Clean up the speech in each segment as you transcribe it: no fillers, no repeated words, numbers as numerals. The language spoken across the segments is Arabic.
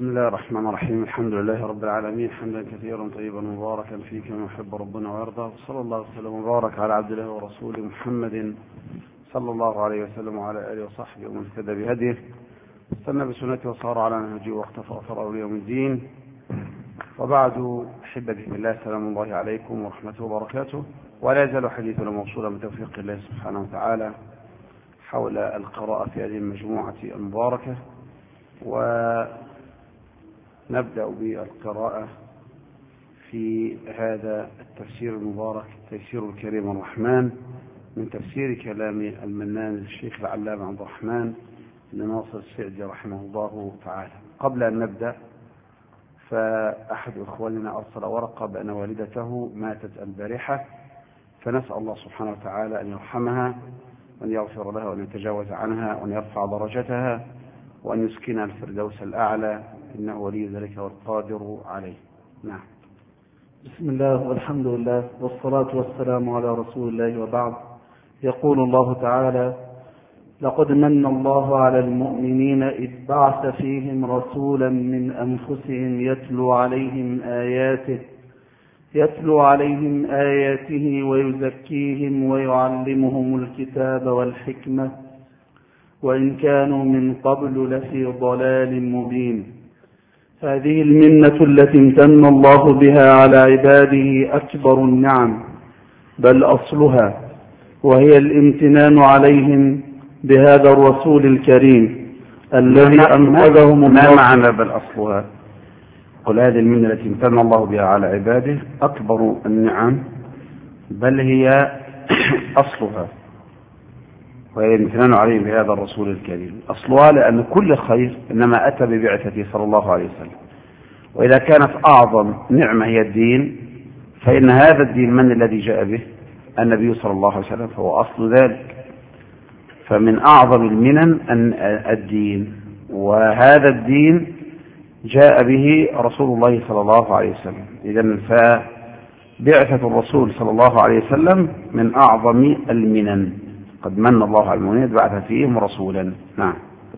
بسم الله الرحمن الرحيم. الحمد لله رب العالمين، حمدا كثيرا طيبا مباركا فيه كما يحب ربنا ويرضى، وصلى الله وسلم وبارك على عبد الله ورسوله محمد صلى الله عليه وسلم وعلى آله وصحبه ومن اهتدى بهديه واستنى بسنته وصار على نهجه واختفى أثره ليوم الدين. وبعد، أحبتي في الله، سلام الله عليكم ورحمته وبركاته. ولا يزال حديثنا موصولا بتوفيق الله سبحانه وتعالى حول القراءة في هذه المجموعة المباركة، ونبدأ بالقراءة في هذا التفسير المبارك، تيسير الكريم الرحمن، من تفسير كلام المنان الشيخ العلامة عبد الرحمن بن ناصر السعدي رحمه الله تعالى. قبل أن نبدأ، فأحد إخواننا أرسل ورقة بأن والدته ماتت البارحة، فنسأل الله سبحانه وتعالى أن يرحمها وأن يغفر لها وأن يتجاوز عنها وأن يرفع درجتها وأن يسكنها الفردوس الأعلى، إنه ولي ذلك والقادر عليه. نعم. بسم الله والحمد لله والصلاة والسلام على رسول الله، وبعد. يقول الله تعالى: لقد من الله على المؤمنين إذ بعث فيهم رسولا من أنفسهم يتلو عليهم آياته ويزكيهم ويعلمهم الكتاب والحكمة وإن كانوا من قبل لفي ضلال مبين. هذه المنة التي امتن الله بها على عباده أكبر النعم، بل أصلها، وهي الامتنان عليهم بهذا الرسول الكريم الذي أنقذهم. ما معنى بل أصلها؟ قل هذه المنة التي امتن الله بها على عباده أكبر النعم، بل هي أصلها، وهي الامتنان عليهم بهذا الرسول الكريم. أصلها لأن كل خير إنما أتى ببعثته صلى الله عليه وسلم، وإذا كانت أعظم نعمة هي الدين، فإن هذا الدين من الذي جاء به؟ النبي صلى الله عليه وسلم، فهو أصل ذلك. فمن أعظم المنن أن الدين، وهذا الدين جاء به رسول الله صلى الله عليه وسلم. إذن فبعثة الرسول صلى الله عليه وسلم من أعظم المنن. قد من الله على المؤمنين بعث فيهم رسولا. نعم.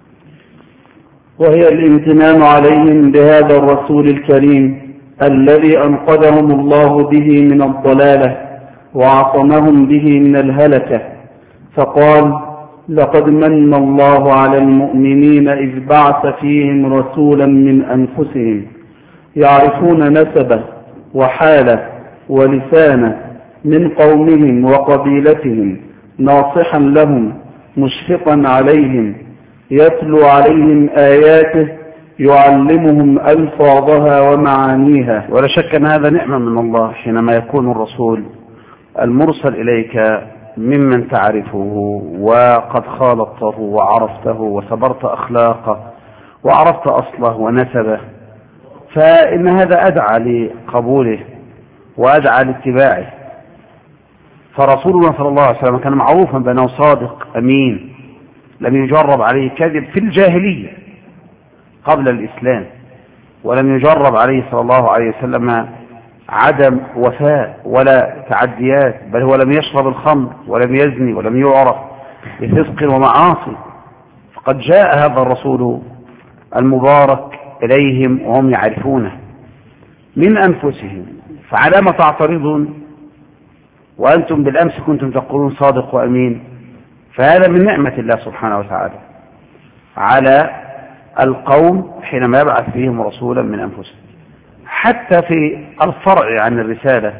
وهي الامتنان عليهم بهذا الرسول الكريم الذي أنقذهم الله به من الضلالة وعصمهم به من الهلكة، فقال: لقد من الله على المؤمنين إذ بعث فيهم رسولا من أنفسهم يعرفون نسبه وحاله ولسانه من قومهم وقبيلتهم، ناصحا لهم مشفقا عليهم، يتلو عليهم آياته يعلمهم ألفاظها ومعانيها. ولا شك أن هذا نعمة من الله حينما يكون الرسول المرسل إليك ممن تعرفه وقد خالطته وعرفته وصبرت أخلاقه وعرفت أصله ونسبه، فإن هذا أدعى لقبوله وأدعى لاتباعه. فرسولنا صلى الله عليه وسلم كان معروفا بأنه صادق أمين، لم يجرب عليه كذب في الجاهلية قبل الإسلام، ولم يجرب عليه صلى الله عليه وسلم عدم وفاء ولا تعديات، بل هو لم يشرب الخمر ولم يزني ولم يعرف بفسق ومعاصي. فقد جاء هذا الرسول المبارك إليهم وهم يعرفونه من أنفسهم، فعلى ما تعترضون وأنتم بالأمس كنتم تقولون صادق وأمين؟ فهذا من نعمة الله سبحانه وتعالى على القوم حينما يبعث فيهم رسولا من أنفسهم. حتى في الفرع عن الرسالة،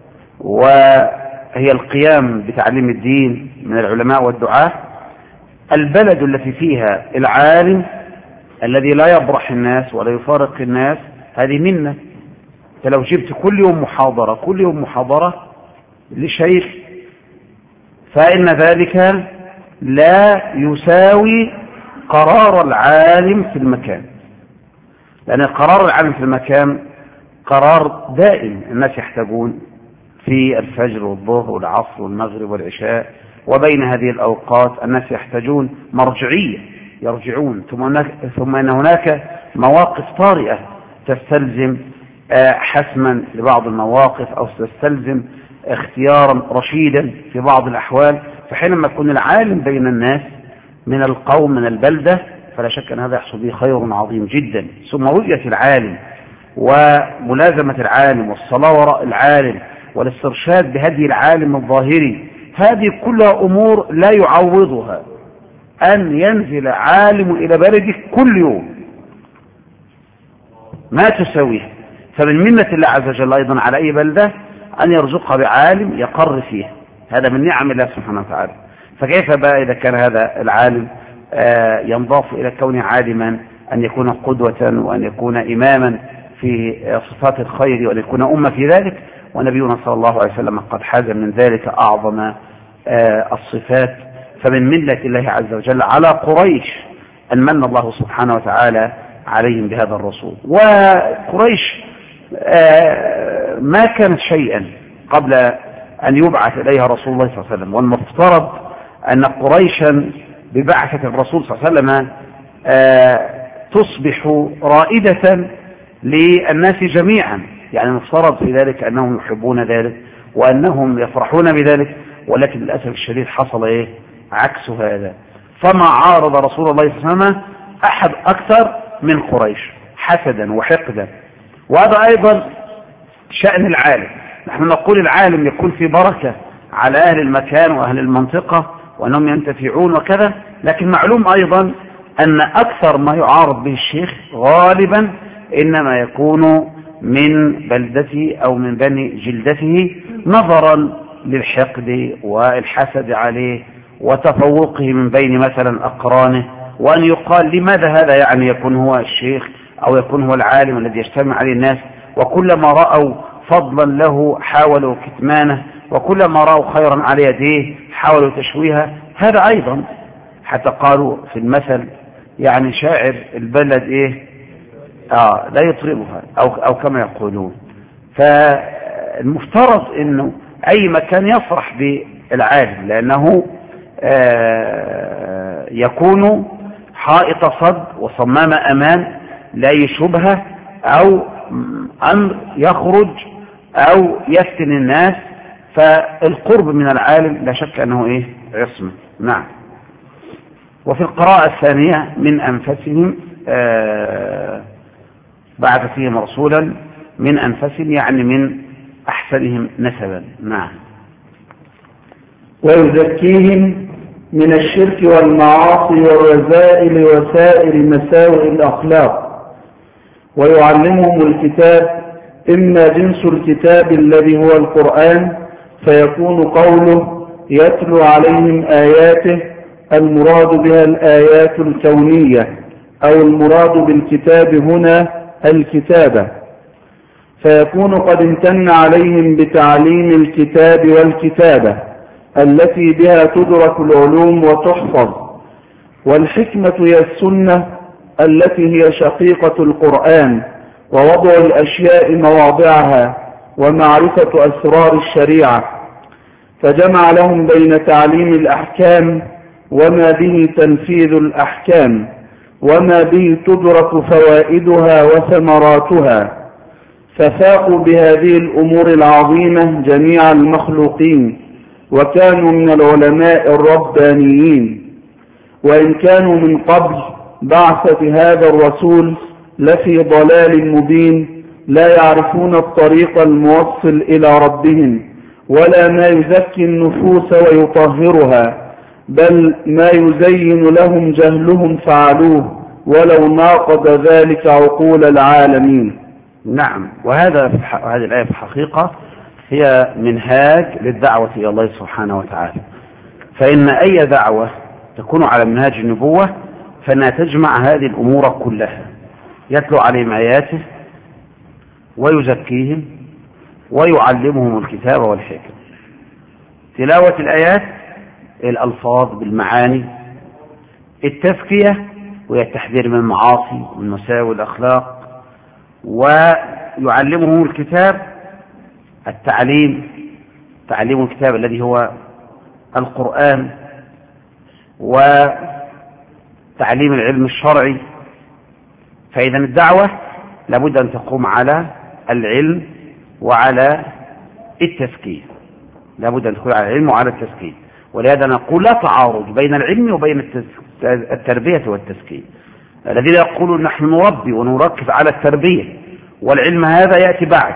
وهي القيام بتعليم الدين من العلماء والدعاة، البلد التي فيها العالم الذي لا يبرح الناس ولا يفارق الناس، هذه منة. فلو جبت كل يوم محاضرة لشيخ، فإن ذلك لا يساوي قرار العالم في المكان، لأن قرار العالم في المكان قرار دائم. الناس يحتاجون في الفجر والظهر والعصر والمغرب والعشاء، وبين هذه الأوقات الناس يحتاجون مرجعية، يرجعون. ثم أن هناك مواقف طارئة تستلزم حسما لبعض المواقف، أو تستلزم اختيارا رشيدا في بعض الأحوال. فحينما يكون العالم بين الناس من القوم من البلدة، فلا شك أن هذا يحصل به خير عظيم جدا. ثم رؤية العالم وملازمة العالم والصلاة وراء العالم والاسترشاد بهدي العالم الظاهري، هذه كلها أمور لا يعوضها أن ينزل عالم إلى بلدك كل يوم، ما تسويه. فمن منة الله عز وجل أيضا على أي بلدة أن يرزقها بعالم يقر فيه، هذا من نعم الله سبحانه وتعالى. فكيف بقى إذا كان هذا العالم ينضاف إلى كونه عالما أن يكون قدوة وأن يكون إماما في صفات الخير وأن يكون أمة في ذلك، ونبينا صلى الله عليه وسلم قد حاز من ذلك أعظم الصفات. فمن منة الله عز وجل على قريش أن من الله سبحانه وتعالى عليهم بهذا الرسول. وقريش ما كانت شيئا قبل أن يبعث إليها رسول الله صلى الله عليه وسلم، والمفترض أن قريشا ببعثة الرسول صلى الله عليه وسلم تصبح رائدة للناس جميعا، يعني المفترض في ذلك أنهم يحبون ذلك وأنهم يفرحون بذلك، ولكن للأسف الشديد حصل عكس هذا. فما عارض رسول الله صلى الله عليه وسلم أحد أكثر من قريش حسدا وحقدا. وهذا أيضا شأن العالم. نحن نقول العالم يكون في بركة على أهل المكان وأهل المنطقة وأنهم ينتفعون وكذا، لكن معلوم أيضا أن أكثر ما يعارض به الشيخ غالبا إنما يكون من بلدته أو من بني جلدته، نظرا للحقد والحسد عليه وتفوقه من بين مثلا أقرانه، وأن يقال لماذا هذا يعني يكون هو الشيخ أو يكون هو العالم الذي يجتمع عليه الناس، وكلما رأوا فضلا له حاولوا كتمانه، وكلما رأوا خيرا على يديه حاولوا تشويها. هذا أيضا حتى قالوا في المثل يعني شاعر البلد لا يطربها أو كما يقولون. فالمفترض أنه أي مكان يفرح بالعالم، لأنه يكون حائط صد وصمام أمان لا شبهة أو أمر يخرج أو يفتن الناس، فالقرب من العالم لا شك أنه عصمة. نعم. وفي القراءة الثانية من أنفسهم بعث فيهم رسولا من أنفسهم، يعني من أحسنهم نسبا. نعم. ويزكيهم من الشرك والمعاصي والرذائل وسائر مساوئ الأخلاق، ويعلمهم الكتاب، إما جنس الكتاب الذي هو القرآن فيكون قوله يتلو عليهم آياته المراد بها الآيات الكونية، أو المراد بالكتاب هنا الكتابة، فيكون قد امتن عليهم بتعليم الكتاب والكتابة التي بها تدرك العلوم وتحفظ. والحكمة هي السنة التي هي شقيقة القرآن، ووضع الأشياء مواضعها، ومعرفة أسرار الشريعة، فجمع لهم بين تعليم الأحكام وما به تنفيذ الأحكام، وما به تدرك فوائدها وثمراتها، ففاقوا بهذه الأمور العظيمة جميع المخلوقين، وكانوا من العلماء الربانيين. وإن كانوا من قبل بعثة هذا الرسول لفي ضلال مبين، لا يعرفون الطريق الموصل إلى ربهم، ولا ما يزكي النفوس ويطهرها، بل ما يزين لهم جهلهم فعلوه، ولو ناقض ذلك عقول العالمين. نعم. وهذه الآية في الحقيقة هي منهاج للدعوة إلى الله سبحانه وتعالى. فإن أي دعوة تكون على منهاج النبوة فإنها تجمع هذه الأمور كلها، يتلو عليهم آياته ويزكيهم ويعلمهم الكتاب والحكمة. تلاوة الآيات الألفاظ بالمعاني، التزكية وهي التحذير من المعاصي ومن مساوئ الأخلاق، ويعلمهم الكتاب تعليم الكتاب الذي هو القرآن، وتعليم العلم الشرعي. فإذا الدعوة لابد أن تقوم على العلم وعلى التزكية، لابد أن تكون على العلم وعلى التزكية. ولهذا نقول لا تعارض بين العلم وبين التربية والتزكية، الذين يقولون نحن نربي ونركز على التربية والعلم هذا يأتي بعد،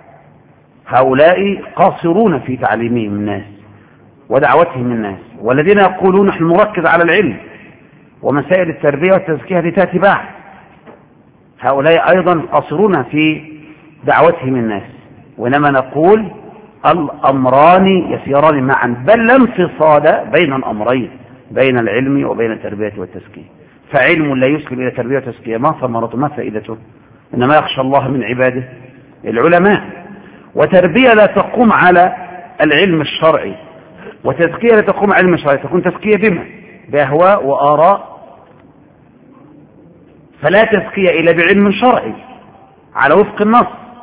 هؤلاء قاصرون في تعليمهم الناس ودعوتهم الناس. والذين يقولون نحن نركز على العلم ومسائل التربية والتزكية تأتي بعد، هؤلاء أيضا قاصرون في دعوتهم الناس. وإنما نقول الأمران يسيران معا، بل لا انفصال بين الأمرين، بين العلم وبين التربية والتزكية. فعلم لا يسلم إلى تربية وتزكية ما ثمرته ما فائدته؟ إنما يخشى الله من عباده العلماء. وتربية لا تقوم على العلم الشرعي، وتزكية لا تقوم على العلم الشرعي، تكون تزكية بما؟ بأهواء وآراء. فلا تزكية إلا بعلم شرعي على وفق النص،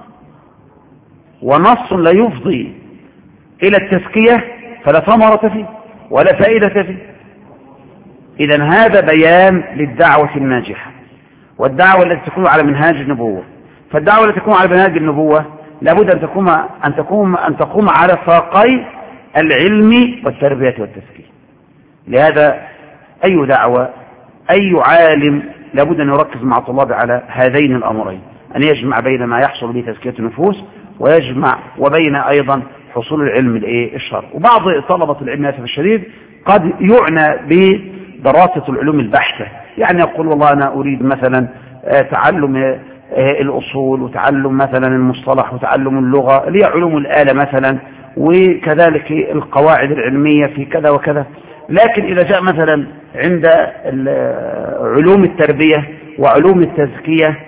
ونص لا يفضي إلى التزكية فلا ثمرة فيه ولا فائدة فيه. إذن هذا بيان للدعوة الناجحة، والدعوة التي تكون على منهاج النبوة. فالدعوة التي تكون على منهاج النبوة لابد أن تقوم على ساقي العلم والتربية والتزكية. لهذا أي دعوة أي عالم لابد أن يركز مع الطلاب على هذين الأمرين، أن يجمع بين ما يحصل به تزكية النفوس ويجمع وبين أيضا حصول العلم الشرعي. وبعض طلبة العلم للأسف الشديد قد يعنى بدراسة العلوم البحتة، يعني يقول والله أنا أريد مثلا تعلم الأصول وتعلم مثلا المصطلح وتعلم اللغة اللي هي علوم الآلة مثلا، وكذلك القواعد العلمية في كذا وكذا. لكن إذا جاء مثلا عند علوم التربية وعلوم التزكية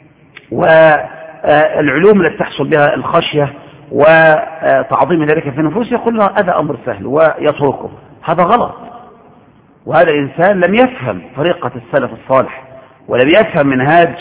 والعلوم التي تحصل بها الخشية وتعظيم ذلك في النفوس، يقول له هذا أمر سهل ويتركه. هذا غلط، وهذا إنسان لم يفهم طريقة السلف الصالح ولم يفهم منهاج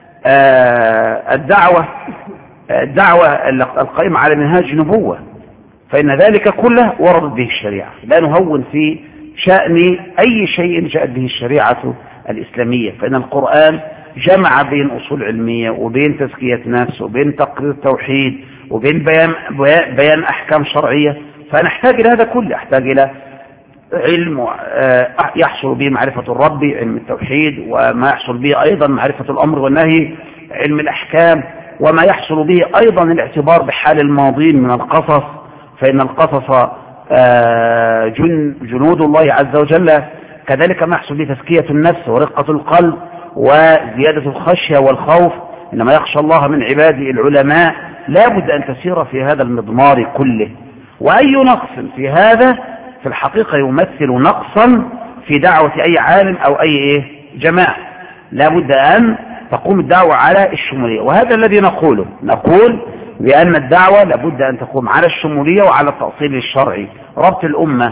الدعوة القائمة على منهاج النبوة، فإن ذلك كله وردت به الشريعة. لا نهون في شأن أي شيء جاءت به الشريعة الإسلامية، فإن القرآن جمع بين أصول علمية وبين تزكية نفس وبين تقرير التوحيد وبين بيان أحكام شرعية. فنحتاج إلى هذا كله، نحتاج إلى علم يحصل به معرفة الرب، علم التوحيد، وما يحصل به أيضا معرفة الأمر والنهي، علم الأحكام، وما يحصل به أيضا الاعتبار بحال الماضين من القصص، فإن القصص جنود الله عز وجل. كذلك ما يحصل به تزكية النفس ورقة القلب وزيادة الخشية والخوف. إنما يخشى الله من عباده العلماء. لا بد أن تسير في هذا المضمار كله، وأي نقص في هذا في الحقيقة يمثل نقصا في دعوة أي عالم أو أي جماعة. لا بد أن تقوم الدعوة على الشمولية، وهذا الذي نقول بأن الدعوة لابد أن تقوم على الشمولية وعلى التأصيل الشرعي، ربط الأمة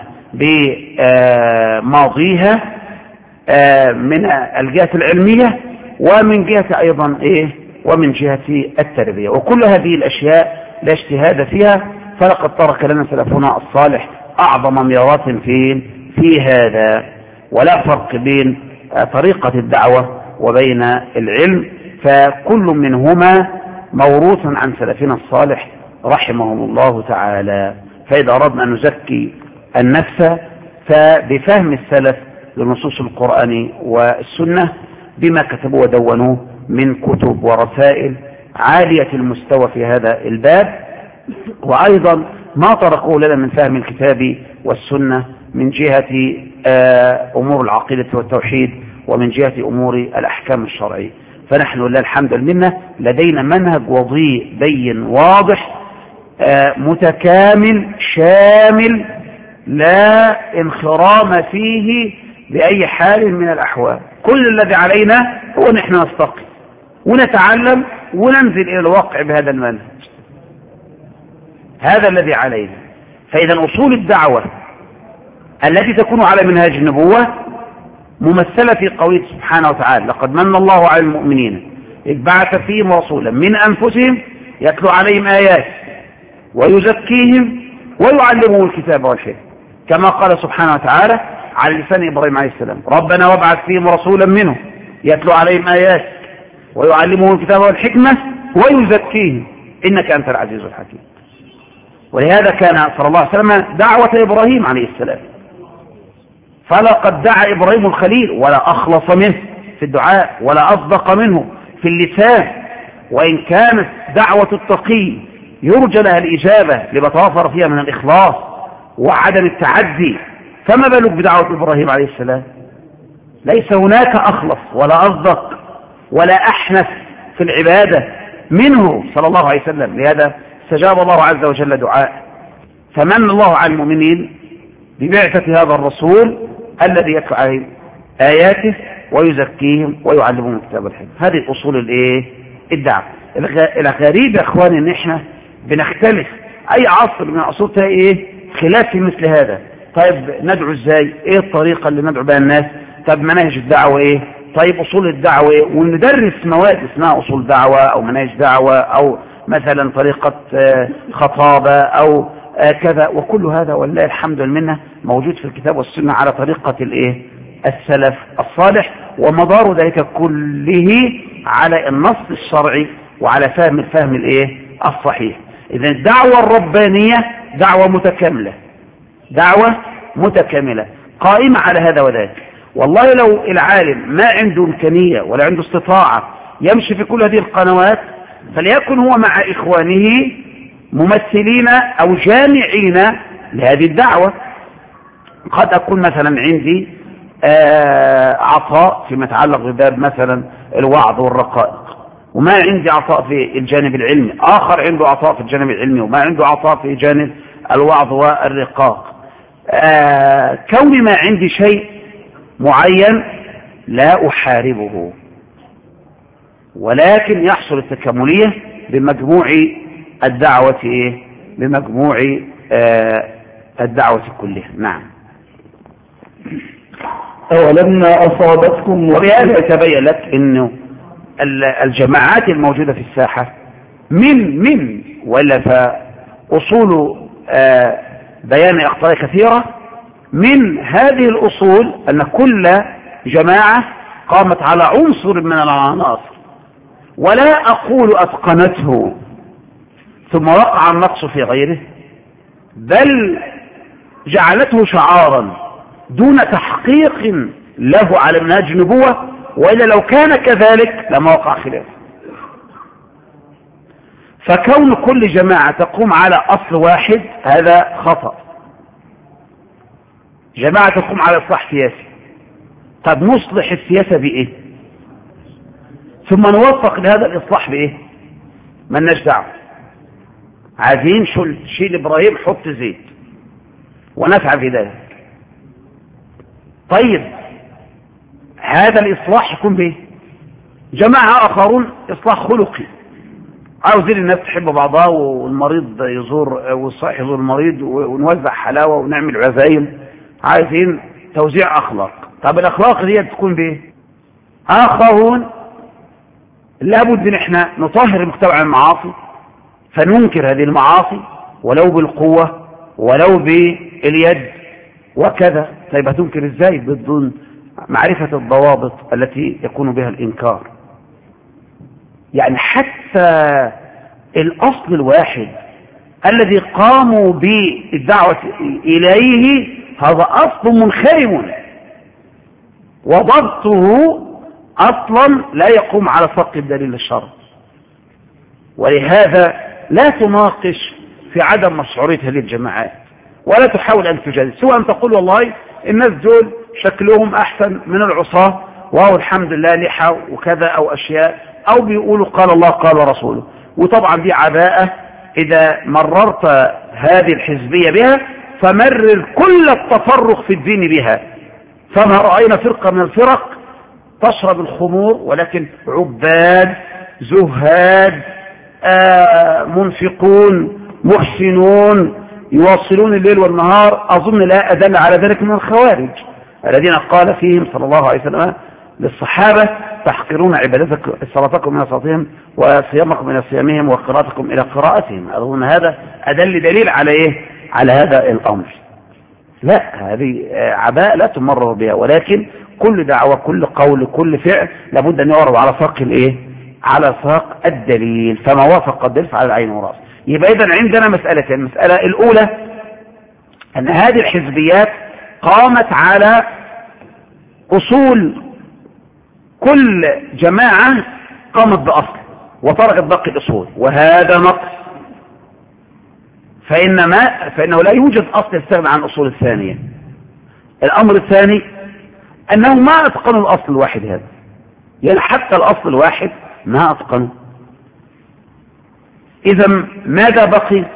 بماضيها من الجهة العلمية ومن جهة أيضا ومن جهة التربية. وكل هذه الأشياء لا اجتهاد فيها، فلقد ترك لنا سلفنا الصالح أعظم ميراث في هذا. ولا فرق بين طريقة الدعوة وبين العلم، فكل منهما موروث عن سلفنا الصالح رحمهم الله تعالى. فإذا أردنا أن نزكي النفس فبفهم السلف لنصوص القرآن والسنة بما كتبوا ودونوه من كتب ورسائل عالية المستوى في هذا الباب، وأيضا ما طرقوه لنا من فهم الكتاب والسنة من جهة أمور العقيدة والتوحيد ومن جهة أمور الأحكام الشرعية. فنحن لله الحمد لله لدينا منهج وضيء بين واضح متكامل شامل لا انخرام فيه بأي حال من الأحوال. كل الذي علينا هو نحن نستقي ونتعلم وننزل إلى الواقع بهذا المنهج، هذا الذي علينا. فإذا أصول الدعوة التي تكون على منهاج النبوة ممثلة في قوله سبحانه وتعالى: لقد من الله على المؤمنين إذ بعث فيهم رسولا من أنفسهم يتلو عليهم آيات ويزكيهم ويعلمهم الكتاب والحكمة، كما قال سبحانه وتعالى على لسان إبراهيم عليه السلام: ربنا وابعث فيهم رسولا منهم يتلو عليهم آيات ويعلمهم الكتاب والحكمة ويزكيهم إنك أنت العزيز الحكيم. ولهذا كان صلى الله عليه وسلم دعوة إبراهيم عليه السلام، فلقد دعا إبراهيم الخليل ولا أخلص منه في الدعاء ولا أصدق منه في اللسان. وإن كانت دعوة التقي يرجى لها الإجابة لما توافر فيها من الإخلاص وعدم التعدي، فما بالك بدعوة إبراهيم عليه السلام؟ ليس هناك أخلص ولا أصدق ولا أحنف في العبادة منه صلى الله عليه وسلم. لهذا استجاب الله عز وجل دعاء. فمن الله على المؤمنين ببعثة هذا الرسول الذي يتلو عليهم آياته ويزكيهم ويعلمهم الكتاب والحكمة. هذه أصول الدعوة. الغريب يا اخواني ان احنا بنختلف، اي عصر من العصور خلاف في مثل هذا. طيب ندعو ازاي؟ ايه الطريقة اللي ندعو بها الناس؟ طيب مناهج الدعوة ايه؟ طيب اصول الدعوة ايه؟ وندرس مواد اسمها اصول دعوة او مناهج دعوة او مثلا طريقة خطابة او كذا، وكل هذا والله الحمد لله موجود في الكتاب والسنة على طريقة السلف الصالح، ومدار ذلك كله على النص الشرعي وعلى الفهم الصحيح. إذن الدعوة الربانية دعوة متكاملة قائمة على هذا وذاك. والله لو العالم ما عنده إمكانية ولا عنده استطاعة يمشي في كل هذه القنوات، فليكن هو مع إخوانه ممثلين أو جامعين لهذه الدعوة. قد أكون مثلا عندي عطاء فيما يتعلق بباب مثلا الوعظ والرقائق، وما عندي عطاء في الجانب العلمي، آخر عنده عطاء في الجانب العلمي وما عنده عطاء في جانب الوعظ والرقاق. كوني ما عندي شيء معين لا أحاربه، ولكن يحصل التكاملية بمجموع الدعوة بمجموع الدعوة كلها. نعم. أولما أصابتكم وبهذا يتبين لك أنه الجماعات الموجودة في الساحة من ولا فأصول بيان أخطاء كثيرة. من هذه الأصول أن كل جماعة قامت على عنصر من العناصر، ولا أقول أتقنته ثم وقع النقص في غيره، بل جعلته شعارا دون تحقيق له على منهج النبوة، وإلا لو كان كذلك لما وقع خلاف. فكون كل جماعة تقوم على أصل واحد هذا خطأ. جماعة تقوم على إصلاح سياسي، طب نصلح السياسة بإيه؟ ثم نوفق لهذا الإصلاح بإيه؟ مالناش دعوة، عايزين شيل إبراهيم حط زيت ونفع في ذلك. طيب هذا الإصلاح يكون به جماعة آخرون إصلاح خلقي، عاوزين الناس تحب بعضها والمريض يزور والصحيح يزور المريض ونوزع حلاوة ونعمل عزايم، عايزين توزيع أخلاق. طب الأخلاق دي تكون به آخرون لابد ان احنا نطهر المجتمع عن المعاصي، فننكر هذه المعاصي ولو بالقوة ولو باليد وكذا. طيب هتنكر ازاي؟ بدون معرفة الضوابط التي يكون بها الإنكار. يعني حتى الأصل الواحد الذي قاموا بالدعوة إليه هذا أصل منخرم، وضبطه أصلا لا يقوم على فقه الدليل الشرعي. ولهذا لا تناقش في عدم مشروعية هذه الجماعات، ولا تحاول أن تجادل، سواء أن تقول والله الناس دول شكلهم أحسن من العصاة وهو الحمد لله لحى وكذا أو أشياء، أو بيقولوا قال الله قال رسوله. وطبعا دي عباءة إذا مررت هذه الحزبية بها فمرر كل التفرق في الدين بها. فما رأينا فرقة من الفرق تشرب الخمور ولكن عباد زهاد منفقون محسنون يواصلون الليل والنهار. أظن لا أدل على ذلك من الخوارج الذين قال فيهم صلى الله عليه وسلم للصحابة تحقرون صلاتكم من صلاتهم وصيامكم من صيامهم وقراءتكم إلى قراءتهم. أظن هذا أدل دليل على إيه؟ على هذا الأمر. لا، هذه عباء لا تمرر بها، ولكن كل دعوة كل قول كل فعل لابد أن يعرض على ساق الإيه؟ على ساق الدليل، فما وافق الدليل على العين والرأس. يبقى إذن عندنا مسألتين. المسألة الأولى أن هذه الحزبيات قامت على أصول كل جماعة قامت بأصل وتركت باقي الأصول، وهذا نقص، فإنه لا يوجد أصل يستغنى عن الأصول الثانية. الأمر الثاني أنه ما أتقنوا الأصل الواحد هذا، يعني حتى الأصل الواحد ما أتقنوا. إذا ماذا بقي؟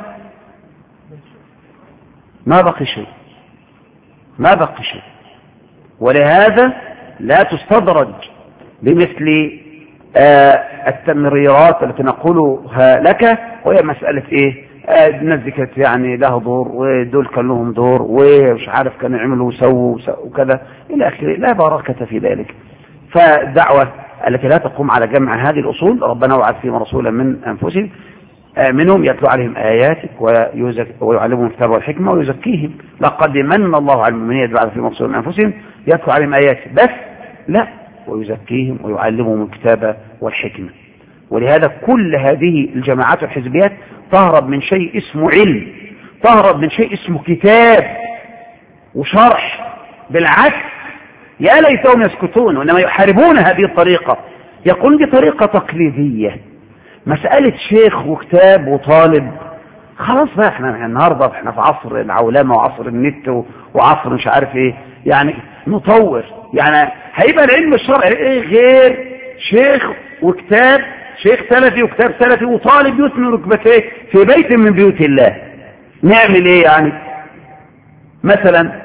ما بقي شيء، ما بقي شيء. ولهذا لا تستدرج بمثل التمريرات التي نقولها لك، وهي مسألة ايه؟ الناس دي كانت يعني لها دور، ودول كان لهم دور، ومش عارف كانوا يعملوا وسووا وكذا الى اخره، لا بركة في ذلك. فالدعوة التي لا تقوم على جمع هذه الأصول، ربنا وعد فيهم رسولا من أنفسهم منهم يتلو عليهم آياتك ويعلمهم الكتاب والحكمة ويزكيهم، لقد من الله على المؤمنين يتلو فيهم رسولا من أنفسهم يتلو عليهم آياتك، بس لا، ويزكيهم ويعلمهم الكتاب والحكمة. ولهذا كل هذه الجماعات والحزبيات تهرب من شيء اسمه علم، تهرب من شيء اسمه كتاب وشرح. بالعكس، يا ليتهم يسكتون، وإنما يحاربون هذه الطريقة، يقول دي طريقة تقليدية، مسألة شيخ وكتاب وطالب. خلاص بقى، احنا النهاردة احنا في عصر العولمة وعصر النت وعصر مش عارف ايه، يعني نطور، يعني هيبقى العلم الشرعي ايه غير شيخ وكتاب، شيخ سلفي وكتاب سلفي وطالب يثني ركبتيه في بيت من بيوت الله. نعمل ايه يعني؟ مثلا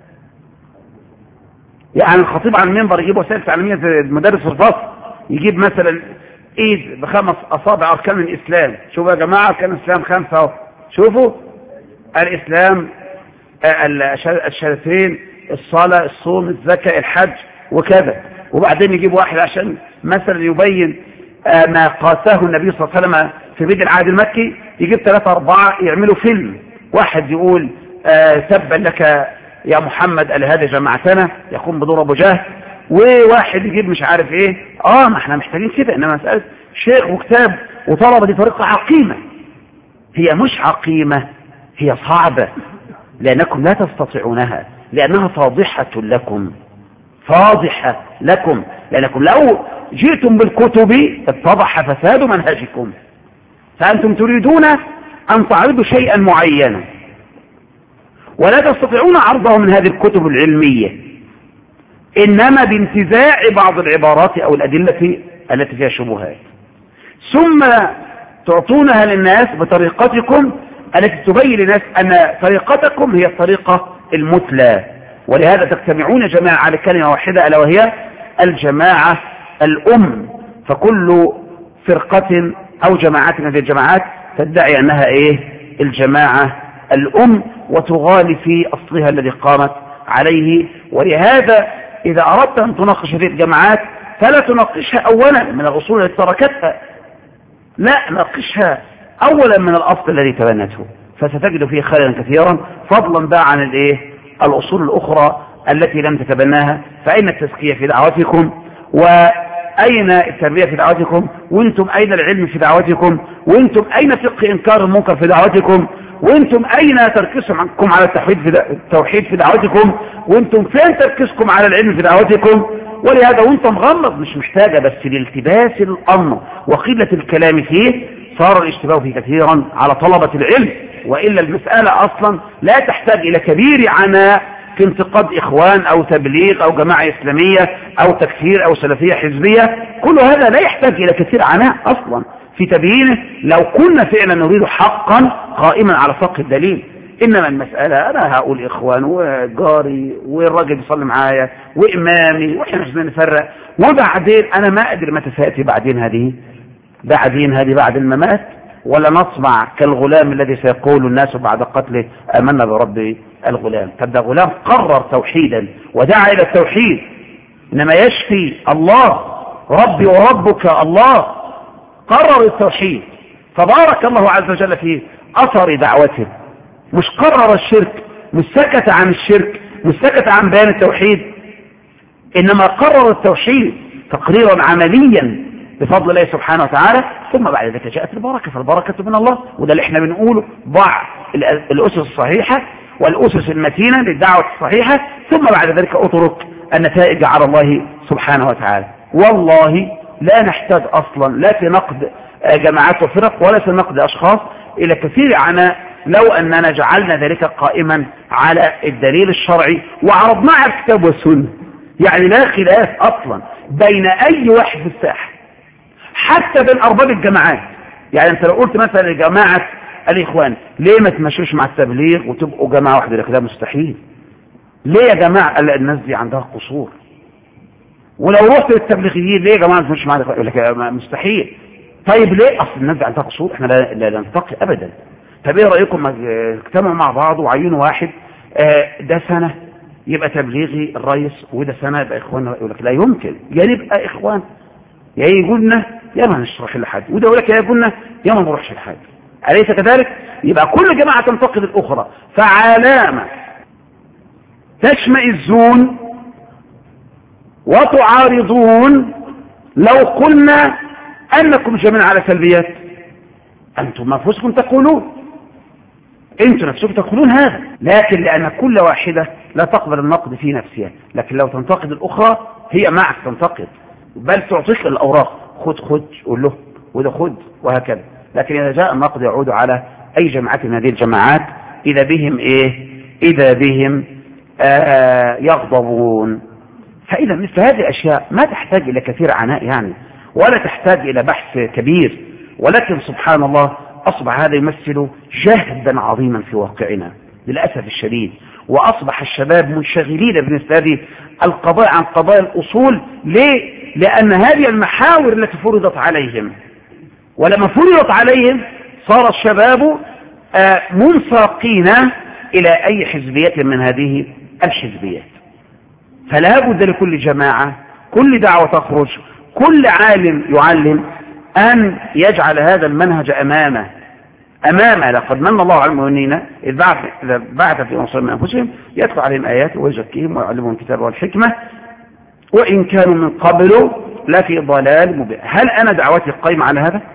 يعني الخطيب على المنبر يجيب وسائل تعليمية زي المدرس في الفصل، يجيب مثلا ايد ب5 أصابع اركان الاسلام. شوفوا يا جماعة، اركان الاسلام 5 اهو، شوفوا الاسلام، الشهادتين، الصلاة، الصوم، الزكاة، الحج وكذا. وبعدين يجيب واحد عشان مثلا يبين ما قاسه النبي صلى الله عليه وسلم في بدء العهد المكي، يجيب 3 4 يعملوا فيلم. واحد يقول تبا لك يا محمد الهادي جمعتنا، يقوم بدور ابو جهل. وواحد يجيب مش عارف ايه. ما احنا محتاجين كده. انما مسألة شيخ وكتاب وطلبة دي طريقة عقيمة. هي مش عقيمة، هي صعبة، لأنكم لا تستطيعونها، لأنها فاضحة لكم، فاضحة لكم، لأنكم لو جئتم بالكتب اتضح فساد منهجكم. فأنتم تريدون أن تعرضوا شيئا معينا ولا تستطيعون عرضه من هذه الكتب العلمية، إنما بانتزاع بعض العبارات أو الأدلة التي فيها شبهات، ثم تعطونها للناس بطريقتكم التي تبين للناس أن طريقتكم هي الطريقة المثلى. ولهذا تجتمعون جماعة على كلمة واحدة، ألا وهي الجماعة الأم. فكل فرقة أو جماعات من هذه الجماعات تدعي أنها الجماعة الأم، وتغالي في أصلها الذي قامت عليه. ولهذا إذا أردت أن تناقش هذه الجماعات فلا تناقشها أولا من الأصول التي تركتها، لا، ناقشها أولا من الأصل الذي تبنته، فستجد فيه خيرا كثيرا، فضلا بقى عن الأصول الأخرى التي لم تتبناها. فأين التزكية في دعوتكم؟ وأين التربية في دعوتكم؟ وانتم أين العلم في دعوتكم؟ وانتم أين فقه إنكار المنكر في دعوتكم؟ وانتم أين تركيزكم على التوحيد في دعوتكم؟ وانتم فين تركيزكم على العلم في دعوتكم؟ ولهذا وانتم مغمض مش محتاجة، بس لالتباس الأمر وقلة الكلام فيه صار الاشتباه فيه كثيرا على طلبة العلم. وإلا المسألة أصلا لا تحتاج إلى كبير عناء في انتقاد إخوان أو تبليغ أو جماعة إسلامية أو تكفير أو سلفية حزبية. كل هذا لا يحتاج إلى كثير عناء أصلا في تبيينه لو كنا فعلا نريد حقا قائما على فقه الدليل. إنما المسألة أنا هقول إخوان وجاري والراجل بيصلي معايا وإمامي وإحنا مش نفرق، وبعدين أنا ما أدري متى تأتي بعدين هذه بعد الممات، ولا نصنع كالغلام الذي سيقول الناس بعد قتله آمنا برب الغلام. طب ده غلام قرر توحيدا ودعا إلى التوحيد، إنما يشفي الله ربي وربك الله، قرر التوحيد فبارك الله عز وجل في أثر دعوته، مش قرر الشرك، مش سكت عن الشرك، مش سكت عن بيان التوحيد، إنما قرر التوحيد تقريرا عمليا بفضل الله سبحانه وتعالى. ثم بعد ذلك جاءت البركة، فالبركة من الله. وده اللي احنا بنقوله، ضع الأسس الصحيحة والأسس المتينة للدعوة الصحيحة، ثم بعد ذلك أترك النتائج على الله سبحانه وتعالى. والله لا نحتاج أصلا لا في نقد جماعات وفرق ولا في نقد أشخاص إلى كثير عناء لو أننا جعلنا ذلك قائما على الدليل الشرعي وعرضناه على الكتاب والسنة. يعني لا خلاف أصلا بين أي واحد في الساحة حتى بين أرباب الجماعات. يعني أنت لو قلت مثلا لجماعة الإخوان ليه ما تمشوش مع التبليغ وتبقوا جماعة واحدة؟ لك ده مستحيل. ليه يا جماعة؟ قال الناس دي عندها قصور. ولو رحت للتبليغيين ليه يا جماعة ما تمشوا مع الإخوان؟ يقول لك مستحيل. طيب ليه؟ أصل الناس دي عندها قصور، احنا لا نلتقي أبدا. طب ايه رأيكم ما اجتمعوا مع بعض وعينوا واحد ده سنة يبقى تبليغي الرئيس وده سنة يبقى إخوان؟ يقول لك لا يمكن، يا نبقى إخوان يا يقولنا يا ما نشرح لحد، وده يقول لك يا يقولنا يا ما نروحش لحد. أليس كذلك؟ يبقى كل جماعة تنتقد الأخرى. فعلامة تشمئزون وتعارضون لو قلنا أنكم جميعا على سلبيات؟ أنتم أنفسكم تقولون، أنتم نفسكم تقولون هذا، لكن لأن كل واحدة لا تقبل النقد في نفسها، لكن لو تنتقد الأخرى هي معك تنتقد، بل تعطيك الأوراق، خد قول له وده خد وهكذا. لكن إذا جاء النقد يعود على أي جماعة من هذه الجماعات إذا بهم إذا بهم يغضبون. فإذا مثل هذه الأشياء ما تحتاج إلى كثير عناء يعني، ولا تحتاج إلى بحث كبير، ولكن سبحان الله أصبح هذا يمثل جهدا عظيما في واقعنا للأسف الشديد. وأصبح الشباب منشغلين بمثل هذه القضايا عن قضايا الأصول. ليه؟ لأن هذه المحاور التي فرضت عليهم، ولما فرضت عليهم صار الشباب منساقين إلى أي حزبية من هذه الحزبيات. فلا بد لكل جماعة، كل دعوة تخرج، كل عالم يعلم أن يجعل هذا المنهج أمامه. لقد من الله على المؤمنين إذ بعث في أنصار من أنفسهم يتلو عليهم آياته ويزكيهم ويعلمهم الكتاب والحكمة وإن كانوا من قبل لفي ضلال مبين. هل أنا دعوتي قائمة على هذا؟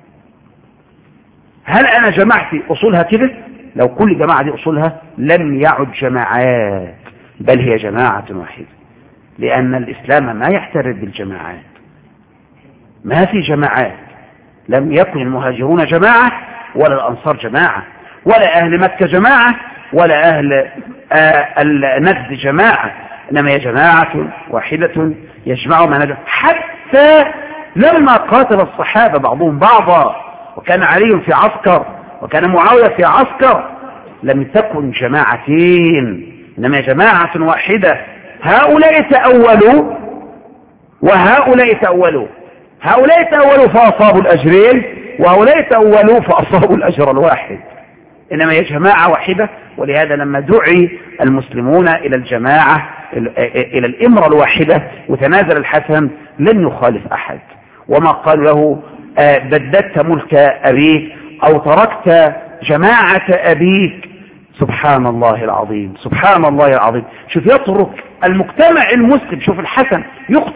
هل أنا جماعتي أصولها كده؟ لو كل جماعة دي أصولها لم يعد جماعات، بل هي جماعة واحدة، لأن الإسلام ما يحترد بالجماعات، ما في جماعات. لم يكن المهاجرون جماعة ولا الأنصار جماعة ولا أهل مكة جماعة ولا أهل النجد جماعة، إنما هي جماعة واحدة يجمعهم منهج. حتى لما قاتل الصحابة بعضهم بعضا وكان علي في عسكر وكان معاوية في عسكر لم تكن جماعتين، إنما جماعة واحدة. هؤلاء تأولوا وهؤلاء تأولوا، هؤلاء تأولوا فأصابوا الأجرين وهؤلاء تأولوا فأصابوا الأجر الواحد، إنما هي جماعة واحدة. ولهذا لما دعي المسلمون إلى الجماعة إلى الإمرة الواحدة وتنازل الحسن لم يخالف أحد، وما قال له بددت ملك أبيك أو تركت جماعة أبيك. سبحان الله العظيم، سبحان الله العظيم. شوف يترك المجتمع المسلم، شوف الحسن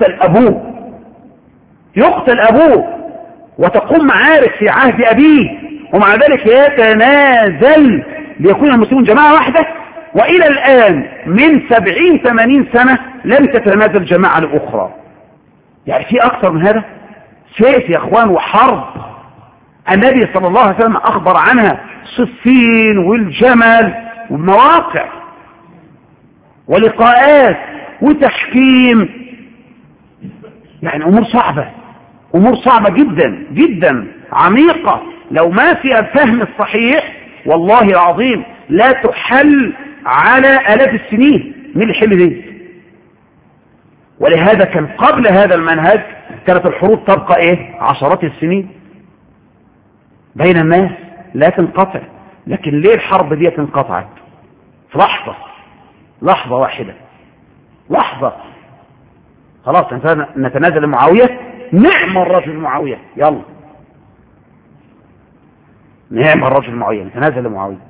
يقتل أبوه وتقوم معارك في عهد أبيه، ومع ذلك يتنازل ليكون المسلمون جماعة واحدة. وإلى الآن من 70-80 سنة لم تتنازل جماعة لأخرى. يعني في أكثر من هذا؟ سيف يا أخوان وحرب. النبي صلى الله عليه وسلم أخبر عنها، صفين والجمل والمواقع ولقاءات وتحكيم، يعني أمور صعبة جدا جدا عميقة. لو ما فيها الفهم الصحيح والله العظيم لا تحل على آلاف السنين من الحل دي. ولهذا كان قبل هذا المنهج كانت الحروب تبقى عشرات السنين بين الناس لا تنقطع. لكن ليه الحرب دي انقطعت في لحظة واحدة؟ خلاص نتنازل لمعاوية. نعم الرجل معاوية، يلا نعم الرجل معاوية، نتنازل لمعاوية.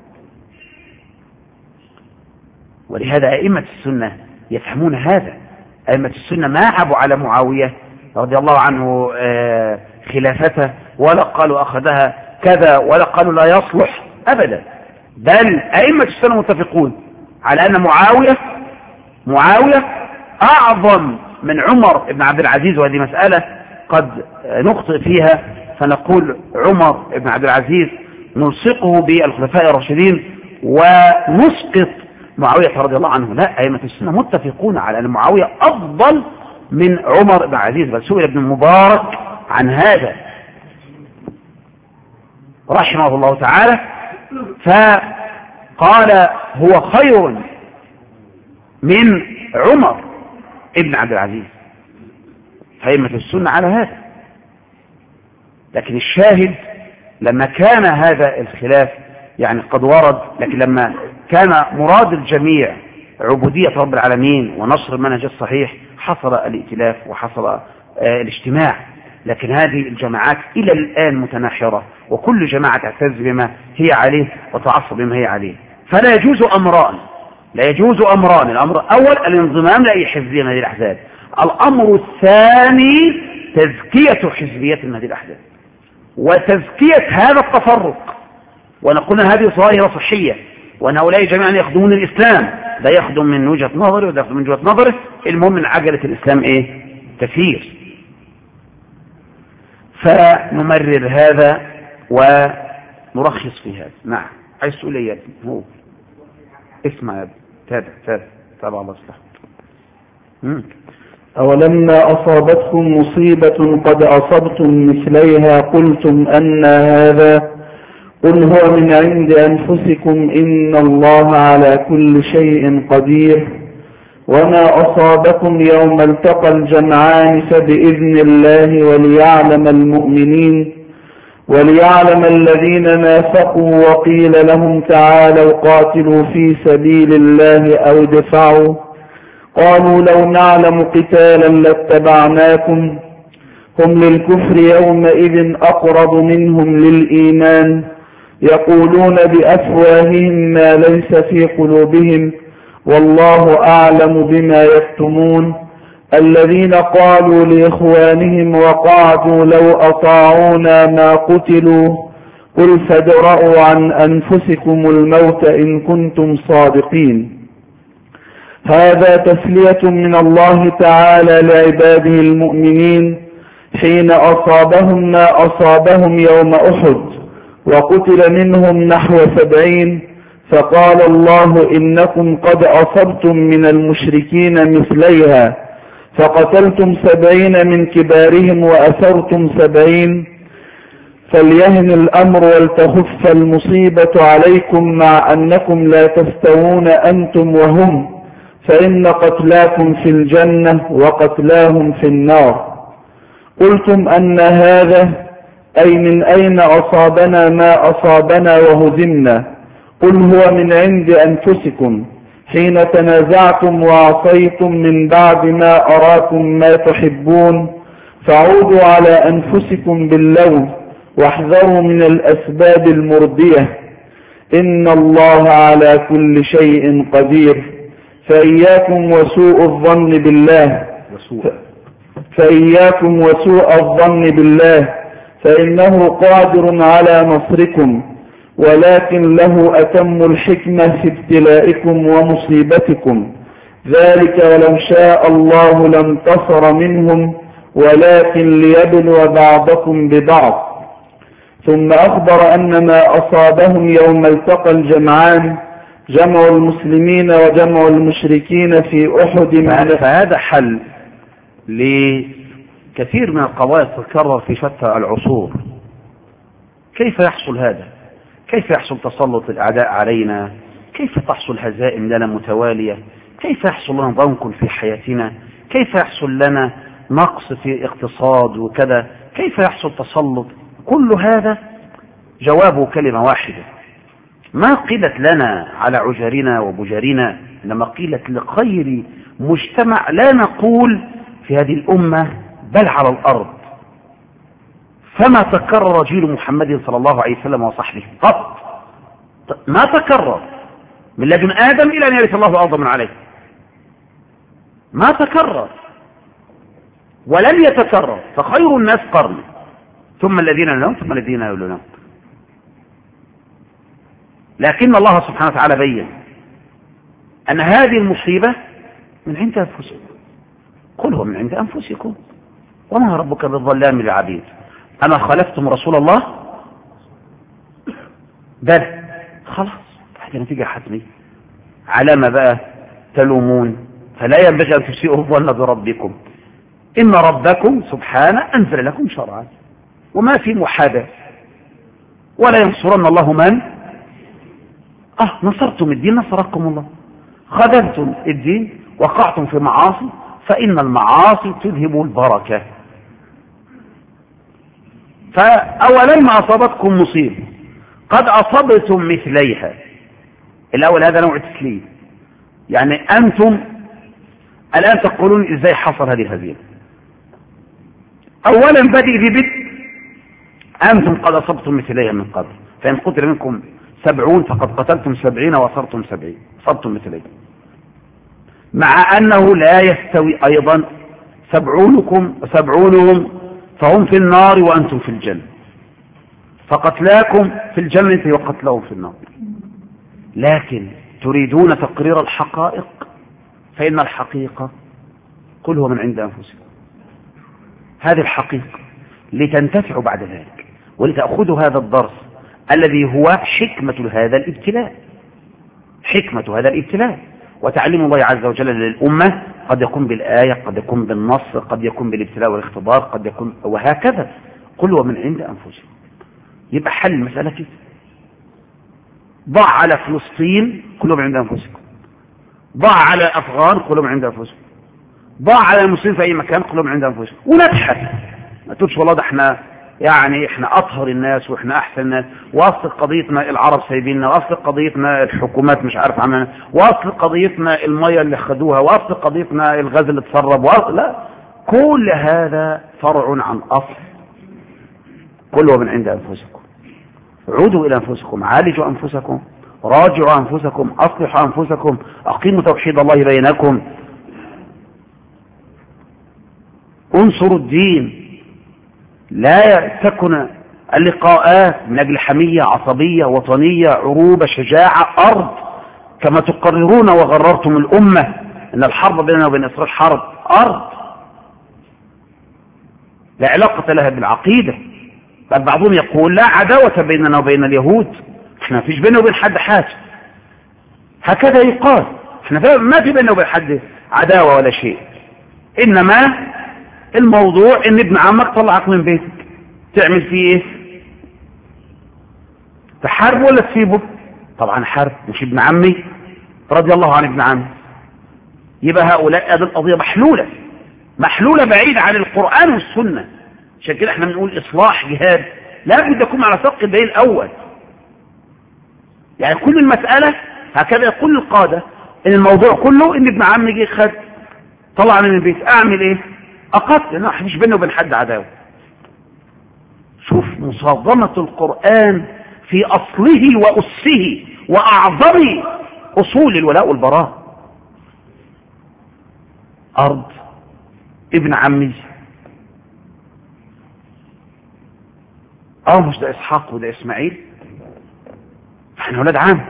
ولهذا أئمة السنة يفهمون هذا. أئمة السنة ما عبوا على معاوية رضي الله عنه خلافته، ولا قالوا أخذها كذا، ولا قالوا لا يصلح أبدا، بل أئمة السنة متفقون على أن معاوية أعظم من عمر بن عبد العزيز، وهذه مسألة قد نخطئ فيها فنقول عمر بن عبد العزيز نلصقه بالخلفاء الراشدين ونسقط معاوية رضي الله عنه. لا، أئمة السنة متفقون على أن معاوية أفضل من عمر بن عبد العزيز، بل سئل ابن المبارك عن هذا رحمه الله تعالى فقال هو خير من عمر ابن عبد العزيز. فأئمة السنة على هذا. لكن الشاهد لما كان هذا الخلاف يعني قد ورد، لكن لما كان مراد الجميع عبودية رب العالمين ونصر المنهج الصحيح حصل الائتلاف وحصل الاجتماع. لكن هذه الجماعات إلى الآن متناحرة، وكل جماعة تعتز بما هي عليه وتعصب بما هي عليه. فلا يجوز أمران، لا يجوز أمران. الأمر الأول الانضمام لأي حزبية من هذه الأحزاب. الأمر الثاني تزكية حزبية من هذه الأحزاب وتزكية هذا التفرق، ونقول هذه ظاهرة صحية، وأن هؤلاء جميعا يخدمون الإسلام، لا يخدم من وجهة نظره ولا يخدم من وجهة نظره. المهم من عجلة الإسلام تسير. فنمرر هذا ونرخص في هذا. نعم، عايز تقول ايه يا ابني؟ هو اسمع يا ابني، تابع الله يصلحك. أولما أصابتكم مصيبة قد أصبتم مثليها قلتم أن هذا، قل هو من عند أنفسكم إن الله على كل شيء قدير. وما أصابكم يوم التقى الجمعان فبإذن الله وليعلم الذين نافقوا وقيل لهم تعالوا قاتلوا في سبيل الله أو ادفعوا، قالوا لو نعلم قتالا لاتبعناكم، هم للكفر يومئذ أقرب منهم للإيمان، يقولون بأفواههم ما ليس في قلوبهم والله أعلم بما يكتمون. الذين قالوا لإخوانهم وقعدوا لو أطاعونا ما قتلوا، قل فادرءوا عن أنفسكم الموت إن كنتم صادقين. هذا تسلية من الله تعالى لعباده المؤمنين حين أصابهم ما أصابهم يوم أحد وقتل منهم نحو 70، فقال الله إنكم قد أصبتم من المشركين مثليها فقتلتم 70 من كبارهم وأسرتم 70، فليهن الأمر ولتخف المصيبة عليكم مع أنكم لا تستوون أنتم وهم، فإن قتلاكم في الجنة وقتلاهم في النار. قلتم أن هذا أي من أين أصابنا ما أصابنا وهزمنا، قل هو من عند أنفسكم حين تنازعتم وعصيتم من بعد ما أراكم ما تحبون، فعودوا على أنفسكم باللوم واحذروا من الأسباب المردية، إن الله على كل شيء قدير. فإياكم وسوء الظن بالله فإنه قادر على نصركم، ولكن له أتم الحكمة في ابتلائكم ومصيبتكم، ذلك ولو شاء الله لانتصر منهم ولكن ليبلو بعضكم ببعض. ثم أخبر أن ما أصابهم يوم التقى الجمعان جمع المسلمين وجمع المشركين في أحد. فهذا حل لكثير من القضايا تتكرر في شتى العصور. كيف يحصل هذا؟ كيف يحصل تسلط الأعداء علينا؟ كيف تحصل هزائم لنا متوالية؟ كيف يحصل لنا ضنك في حياتنا؟ كيف يحصل لنا نقص في اقتصاد وكذا؟ كيف يحصل تسلط؟ كل هذا جوابه كلمة واحدة: ما قيلت لنا على عجرنا وبجرنا، لما قيلت لخير مجتمع لا نقول في هذه الأمة بل على الأرض. فما تكرر جيل محمد صلى الله عليه وسلم وصحبه قط، ما تكرر من لدن آدم إلى أن يرث الله الأرض من عليه، ما تكرر ولن يتكرر. فخير الناس قرن ثم الذين يلونهم ثم الذين يلونهم. لكن الله سبحانه وتعالى بين أن هذه المصيبة من عند أنفسهم، قل هو من عند أنفسكم وما ربك بالظلام للعبيد. أما خالفتم رسول الله بل خلاص هذه نتيجة حتمية. على ما بقى تلومون؟ فلا ينبغي أن تسيئوا الظن بربكم، إن ربكم سبحانه أنزل لكم شرعا وما في محادثة. ولا ينصرن الله من نصرتم الدين نصركم الله، خذلتم الدين وقعتم في معاصي فإن المعاصي تذهب البركة. فأولما أصابتكم مصيبة قد أصبتم مثليها. الأول هذا نوع تسليم، يعني أنتم الآن تقولون إزاي حصل هذه الهزيمة. أولا بدء ببدء أنتم قد أصبتم مثليها من قبل، فإن قتل منكم 70 فقد قتلتم 70 وأصرتم 70، أصبتم مثليها. مع أنه لا يستوي أيضا 70 فهم في النار وأنتم في الجنة، فقتلاكم في الجنة وقتلهم في النار. لكن تريدون تقرير الحقائق، فإن الحقيقة قل هو من عند أنفسكم. هذه الحقيقة لتنتفعوا بعد ذلك ولتأخذوا هذا الدرس الذي هو حكمة هذا الابتلاء. حكمة هذا الابتلاء وتعليم الله عز وجل للأمة قد يكون بالآية، قد يكون بالنص، قد يكون بالابتلاء والاختبار، قد يكون وهكذا. قل هو من عند أنفسكم. يبقى حل المسألة كده. ضع على فلسطين قل هو من عند أنفسكم، ضع على الأفغان قل هو من عند أنفسكم، ضع على المسلمين في أي مكان قل هو من عند أنفسكم. ونبحث، ما تقولش والله ده احنا أطهر الناس واحنا أحسن الناس، وأصل قضيتنا العرب سايبيننا، وأصل قضيتنا الحكومات مش عارف عملنا، وأصل قضيتنا المية اللي خدوها، وأصل قضيتنا الغاز اللي اتسرب، لا، كل هذا فرع عن أصل. كل هو من عند أنفسكم. عودوا إلى أنفسكم، عالجوا أنفسكم، راجعوا أنفسكم، أصلحوا أنفسكم، أقيموا توحيد الله بينكم، انصروا الدين. لا تكن اللقاءات من أجل حمية، عصبية، وطنية، عروبة، شجاعة، أرض، كما تقررون وغررتم الأمة أن الحرب بيننا وبين إسرائيل حرب أرض لا علاقة لها بالعقيدة. بل بعضهم يقول لا عداوة بيننا وبين اليهود، احنا فيش بيننا وبين حد حاجة، هكذا يقال، احنا ما في بيننا وبين حد عداوة ولا شيء، إنما الموضوع ان ابن عمك طلعك من بيتك تعمل فيه ايه؟ تحارب ولا تسيبه؟ طبعا حرب، مش ابن عمي رضي الله عن ابن عمي. يبقى هؤلاء هذه القضية محلولة بعيد عن القرآن والسنة. عشان كده احنا بنقول اصلاح جهاد لابد يكون على سبق الدليل الاول. يعني كل المسألة هكذا يقول القادة ان الموضوع كله ان ابن عمي جه خد طلعني من البيت، اعمل ايه؟ أقتل، لأنه مش بينه وبين حد عداوة. شوف مصادمة القرآن في أصله وأسه وأعظم أصول الولاء والبراء. أرض ابن عمي، مش ده إسحاق وده إسماعيل، احنا ولاد عم،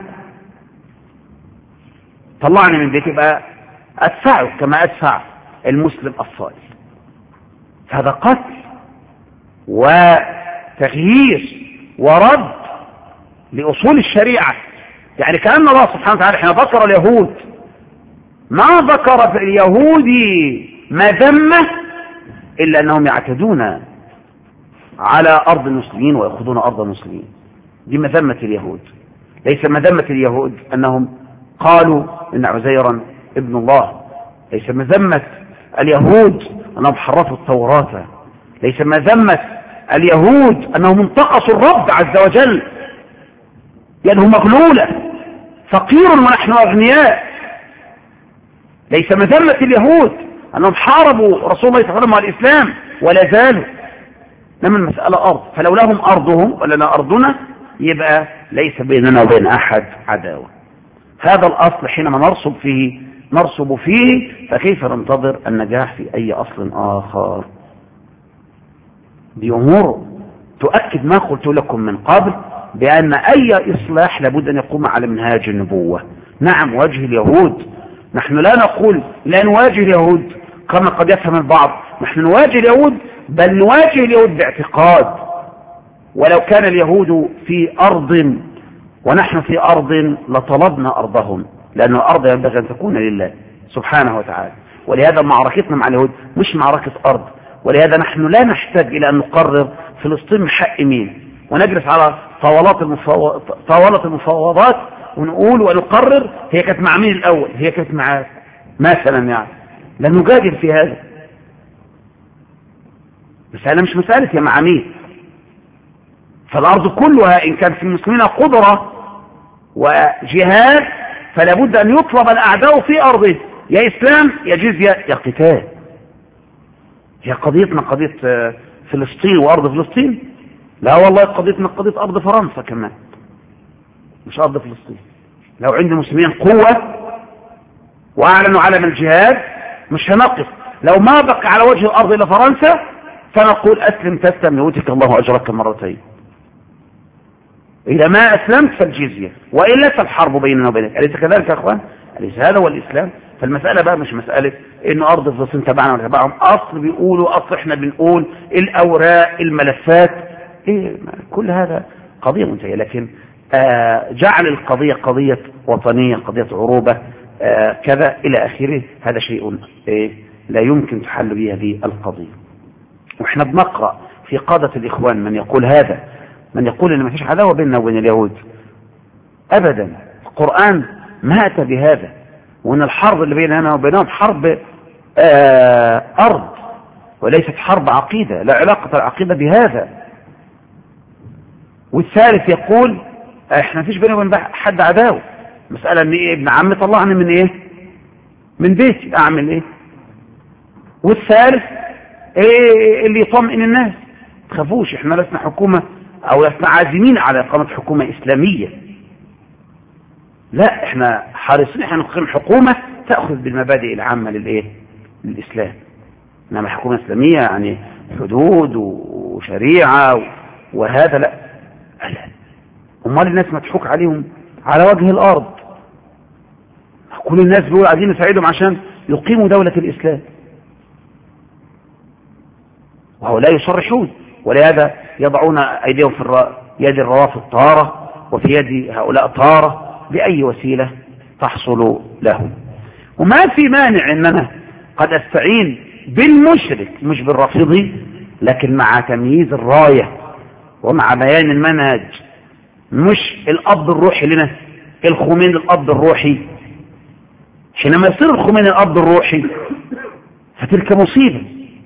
طلعني من بيتي بقى أدفعه كما أدفع المسلم الصالح. هذا قتل وتغيير ورد لأصول الشريعة. يعني كأن الله سبحانه وتعالى حين ذكر اليهود ما ذكر في اليهود مذمة إلا أنهم يعتدون على أرض المسلمين ويأخذون أرض المسلمين. دي مذمة اليهود، ليس مذمة اليهود أنهم قالوا إن عزيرا ابن الله، ليس مذمة اليهود أنهم حرفوا التوراة، ليس مذمة اليهود أنهم انتقصوا الرب عز وجل لأنه مغلولة فقير ونحن أغنياء، ليس مذمة اليهود أنهم حاربوا رسول الله صلى الله عليه وسلم والإسلام ولا زالوا، إنما المسألة أرض، فلو لهم أرضهم ولنا أرضنا يبقى ليس بيننا وبين أحد عداوة. هذا الأصل حينما نرصب فيه فكيف ننتظر النجاح في أي أصل آخر؟ دي أمور تؤكد ما قلت لكم من قبل بأن أي إصلاح لابد أن يقوم على منهاج النبوة. نعم واجه اليهود، نحن لا نقول لا نواجه اليهود كما قد يفهم البعض نحن نواجه اليهود، بل نواجه اليهود باعتقاد. ولو كان اليهود في أرض ونحن في أرض لطلبنا أرضهم، لأن الأرض ينبغي أن تكون لله سبحانه وتعالى. ولهذا معركتنا مع اليهود مش معركة أرض، ولهذا نحن لا نحتاج إلى أن نقرر فلسطين من حق مين ونجلس على طاولة المفاوضات ونقول ونقرر هي كانت مع مين الأول، هي كانت مع مثلا يعني، لا نجادل في هذا. مسألة مش مسألة هي مع مين. فالأرض كلها إن كان في المسلمين قدرة وجهاد فلا بد أن يطلب الأعداء في أرضه، يا إسلام يا جزية يا قتال. هي قضيتنا قضية فلسطين وأرض فلسطين؟ لا والله قضيتنا قضية أرض فرنسا كمان، مش أرض فلسطين. لو عند المسلمين قوة وأعلنوا علم الجهاد مش هنقف. لو ما بقى على وجه الأرض إلى فرنسا فنقول أسلم تسلم يؤتك الله أجرك مرتين. إذا ما أسلمت فالجزية، وإلا فالحرب بيننا وبينك. أليس كذلك يا أخوان؟ أليس هذا هو الإسلام؟ فالمسألة بقى مش مسألة إنه أرض فلسطين تبعنا ولا تبعهم، أصل بيقولوا أصل إحنا بنقول الأوراق الملفات إيه، كل هذا قضية منتهية. لكن جعل القضية قضية وطنية، قضية عروبة كذا إلى آخره، هذا شيء لا يمكن تحل به هذه القضية. وإحنا بنقرأ في قادة الإخوان من يقول هذا، من يقول إن ما فيش عداوة بيننا وبين اليهود. أبدا، القرآن ما أتى بهذا، وإن الحرب اللي بيننا وبينهم حرب أرض وليست حرب عقيدة، لا علاقة العقيدة بهذا. والثالث يقول إحنا ما فيش بيننا وبين حد عداوة، مسألة إن إيه ابن عمي طلعني من إيه، من بيتي، أعمل إيه؟ والثالث إيه اللي يطمئن الناس، تخافوش إحنا لسنا حكومة أو لسنا عازمين على إقامة حكومة إسلامية، لا إحنا حريصين إحنا نقيم حكومة تأخذ بالمبادئ العامة للإيه، للإسلام. إنما حكومة إسلامية يعني حدود وشريعة وهذا لا. أمال الناس مضحوك عليهم على وجه الأرض، كل الناس بيقول عايزين نساعدهم عشان يقيموا دولة الإسلام، وهو لا يصرحون. ولهذا يضعون أيديهم في يد الروافض طارة وفي يد هؤلاء طارة بأي وسيلة تحصل لهم. وما في مانع أننا قد أستعين بالمشرك مش بالرافضي، لكن مع تمييز الراية ومع بيان المنهج. مش الأب الروحي لنا الخمين الأب الروحي، حينما يصير الخمين الأب الروحي فتلك مصيبة.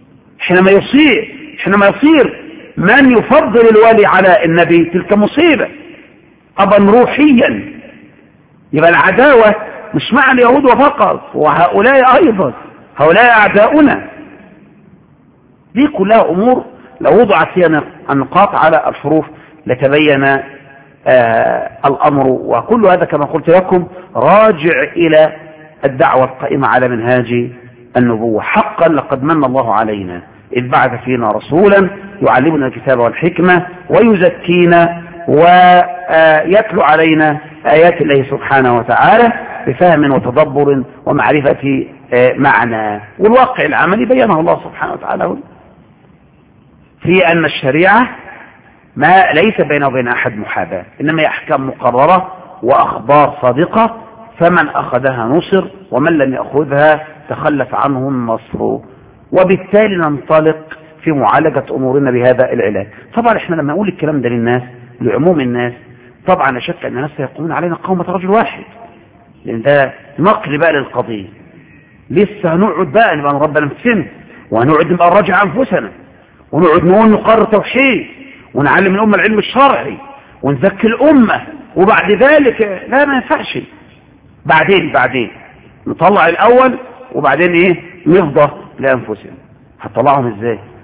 حينما يصير من يفضل الولي على النبي تلك مصيبة، أبا روحيا. يبقى العداوة مش مع اليهود فقط، وهؤلاء أيضا هؤلاء أعداؤنا. دي كلها أمور لو وضعت فيها النقاط على الحروف لتبين الأمر. وكل هذا كما قلت لكم راجع إلى الدعوة القائمة على منهاج النبوة. حقا لقد من الله علينا إذ بعث فينا رسولا يعلمنا الكتاب والحكمة ويزكينا ويتلو علينا آيات الله سبحانه وتعالى بفهم وتدبر ومعرفة معنى. والواقع العملي بينه الله سبحانه وتعالى في أن الشريعة ما ليس بينه وبين أحد محاباة، إنما هي أحكام مقررة وأخبار صادقة، فمن أخذها نصر ومن لم يأخذها تخلف عنه النصر. وبالتالي ننطلق في معالجة أمورنا بهذا العلاج. طبعا احنا لما نقول الكلام ده للناس لعموم الناس طبعا لا شك أن الناس سيقومون علينا قومة رجل واحد، لأن ده نقل بقى للقضية. لسه هنقعد بقى نبقى نربى نفسنا، وهنقعد نبقى نراجع أنفسنا، ونقعد نقول نقرر توحيد، ونعلم الأمة العلم الشرعي، ونذكي الأمة، وبعد ذلك لا ما ينفعش. بعدين نطلع الأول وبعدين إيه نفضى لأنفسنا. هتطلعهم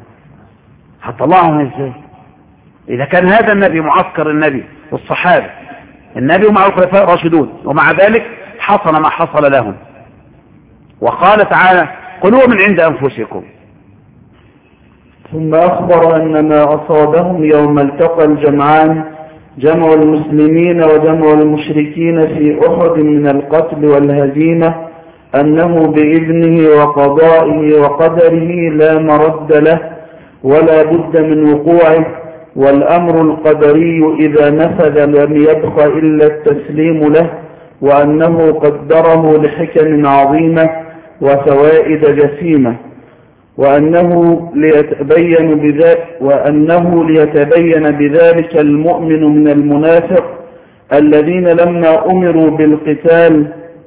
إزاي؟ إذا كان هذا النبي معسكر النبي والصحابة، النبي ومع الخلفاء الراشدون، ومع ذلك حصل ما حصل لهم. وقال تعالى قل هو من عند أنفسكم. ثم أخبر أن ما أصابهم يوم التقى الجمعان جمع المسلمين وجمع المشركين في أحد من القتل والهزيمة أنه بإذنه وقضائه وقدره لا مرد له ولا بد من وقوعه، والأمر القدري إذا نفذ لم يبق إلا التسليم له، وأنه قدره لحكم عظيمة وفوائد جسيمة، وأنه ليتبين بذلك المؤمن من المنافق الذين لما أمروا بالقتال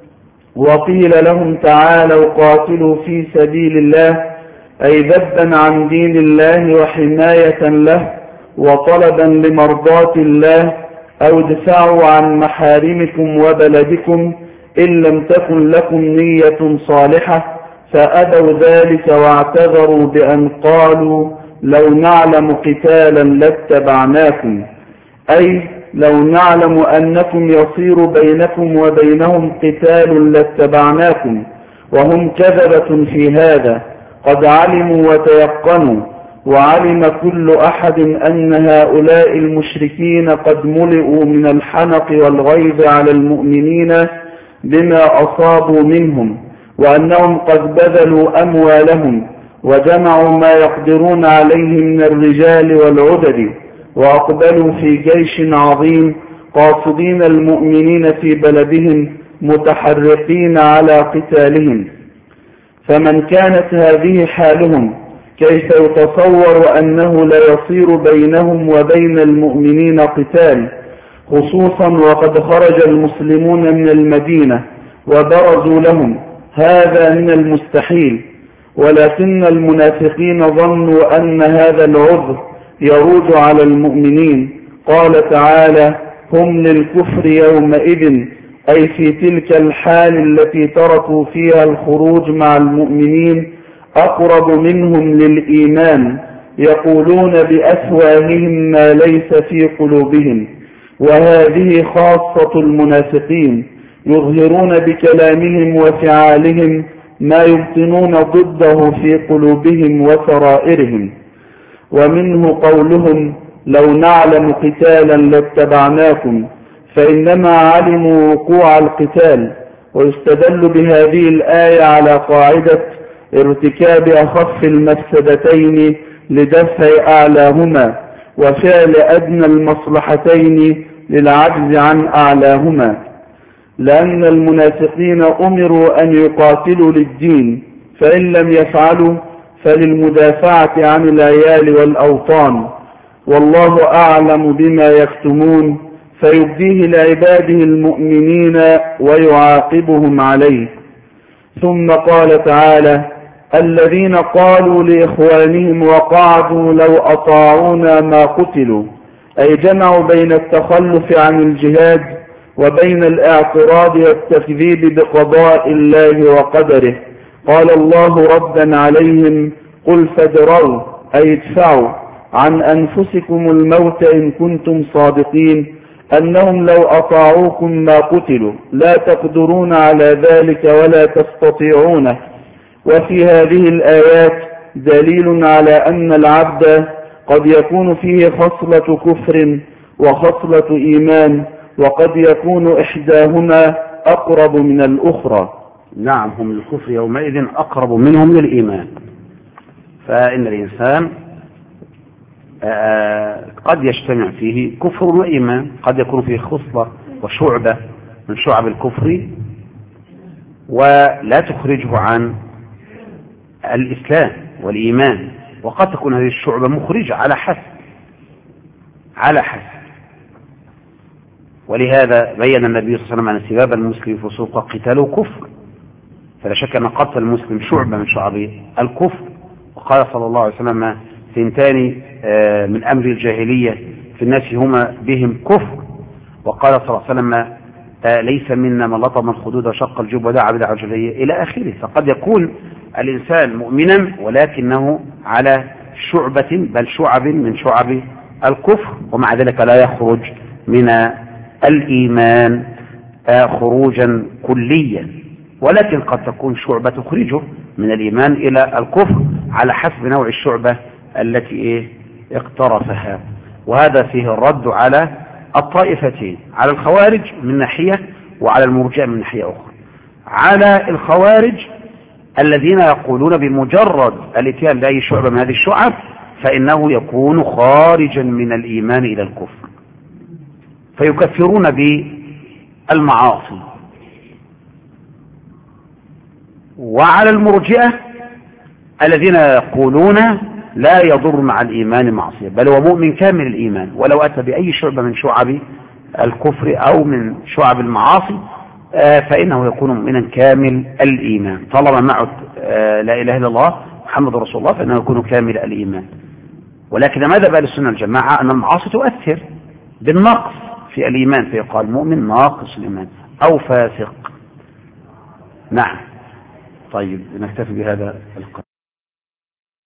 وقيل لهم تعالوا قاتلوا في سبيل الله، أي ذبا عن دين الله وحماية له وطلبا لمرضاة الله، أو دفاعوا عن محارمكم وبلدكم إن لم تكن لكم نية صالحة، فأبوا ذلك واعتذروا بأن قالوا لو نعلم قتالا لاتبعناكم، أي لو نعلم أنكم يصير بينكم وبينهم قتال لاتبعناكم، وهم كذبة في هذا قد علموا وتيقنوا، وعلم كل أحد أن هؤلاء المشركين قد ملئوا من الحنق والغيظ على المؤمنين بما أصابوا منهم، وأنهم قد بذلوا أموالهم وجمعوا ما يقدرون عليه من الرجال والعدد، وأقبلوا في جيش عظيم قاصدين المؤمنين في بلدهم متحرقين على قتالهم. فمن كانت هذه حالهم كيف يتصور أنه لا يصير بينهم وبين المؤمنين قتال، خصوصا وقد خرج المسلمون من المدينة وبرزوا لهم؟ هذا من المستحيل، ولكن المنافقين ظنوا أن هذا العذر يروج على المؤمنين. قال تعالى: هم للكفر يومئذ، أي في تلك الحال التي تركوا فيها الخروج مع المؤمنين، أقرب منهم للإيمان، يقولون بأفواههم ما ليس في قلوبهم. وهذه خاصة المنافقين، يظهرون بكلامهم وفعالهم ما يبطنون ضده في قلوبهم وسرائرهم. ومنه قولهم: لو نعلم قتالا لاتبعناكم، فإنما علموا وقوع القتال. ويستدل بهذه الآية على قاعدة ارتكاب أخف المفسدتين لدفع أعلاهما، وفعل أدنى المصلحتين للعجز عن أعلاهما، لأن المنافقين أمروا أن يقاتلوا للدين، فإن لم يفعلوا فللمدافعة عن العيال والأوطان، والله أعلم بما يكتمون، فيبديه لعباده المؤمنين ويعاقبهم عليه. ثم قال تعالى: الذين قالوا لإخوانهم وقعدوا لو أطاعونا ما قتلوا، أي جمعوا بين التخلف عن الجهاد وبين الاعتراض والتكذيب بقضاء الله وقدره. قال الله ردا عليهم: قل فادروا، أي ادفعوا عن أنفسكم الموت إن كنتم صادقين، أنهم لو أطاعوكم ما قتلوا، لا تقدرون على ذلك ولا تستطيعونه. وفي هذه الآيات دليل على أن العبد قد يكون فيه خصلة كفر وخصلة إيمان، وقد يكون إحداهما أقرب من الأخرى. نعم، هم للكفر يومئذ أقرب منهم للإيمان. فإن الإنسان قد يجتمع فيه كفر وإيمان، قد يكون فيه خصلة وشعبة من شعب الكفر ولا تخرجه عن الإسلام والإيمان، وقد تكون هذه الشعبة مخرجة على حسب. ولهذا بين النبي صلى الله عليه وسلم أن سباب المسلم فسوق قتاله كفر، فلا شك أن قتل المسلم شعبة من شعب الكفر. وقال صلى الله عليه وسلم: ثنتان من أمر الجاهلية في الناس هما بهم كفر. وقال صلى الله عليه وسلم: ليس منا من لطم الخدود وشق الجيوب ودعا بدعوى الجاهلية إلى آخره. فقد يكون الإنسان مؤمنا ولكنه على شعبة بل شعب من شعب الكفر، ومع ذلك لا يخرج من الإيمان خروجا كليا، ولكن قد تكون شعبة تخرجه من الإيمان إلى الكفر على حسب نوع الشعبة التي اقترفها. وهذا فيه الرد على الطائفتين، على الخوارج من ناحية وعلى المرجئة من ناحية أخرى. على الخوارج الذين يقولون بمجرد الاتيان بأي شعبة من هذه الشعب فإنه يكون خارجا من الإيمان إلى الكفر، فيكفرون بالمعاصي. وعلى المرجئة الذين يقولون لا يضر مع الإيمان معصية، بل هو مؤمن كامل الإيمان ولو أتى بأي شعبة من شعب الكفر أو من شعب المعاصي فإنه يكون مؤمنا كامل الإيمان طالما معه لا إله إلا الله محمد رسول الله، فإنه يكون كامل الإيمان. ولكن ماذا بقى للسنة الجماعة؟ أن المعاصي تؤثر بالنقص في الإيمان، فيقال مؤمن ناقص الإيمان أو فاسق. نعم. طيب نكتفي بهذا القدر.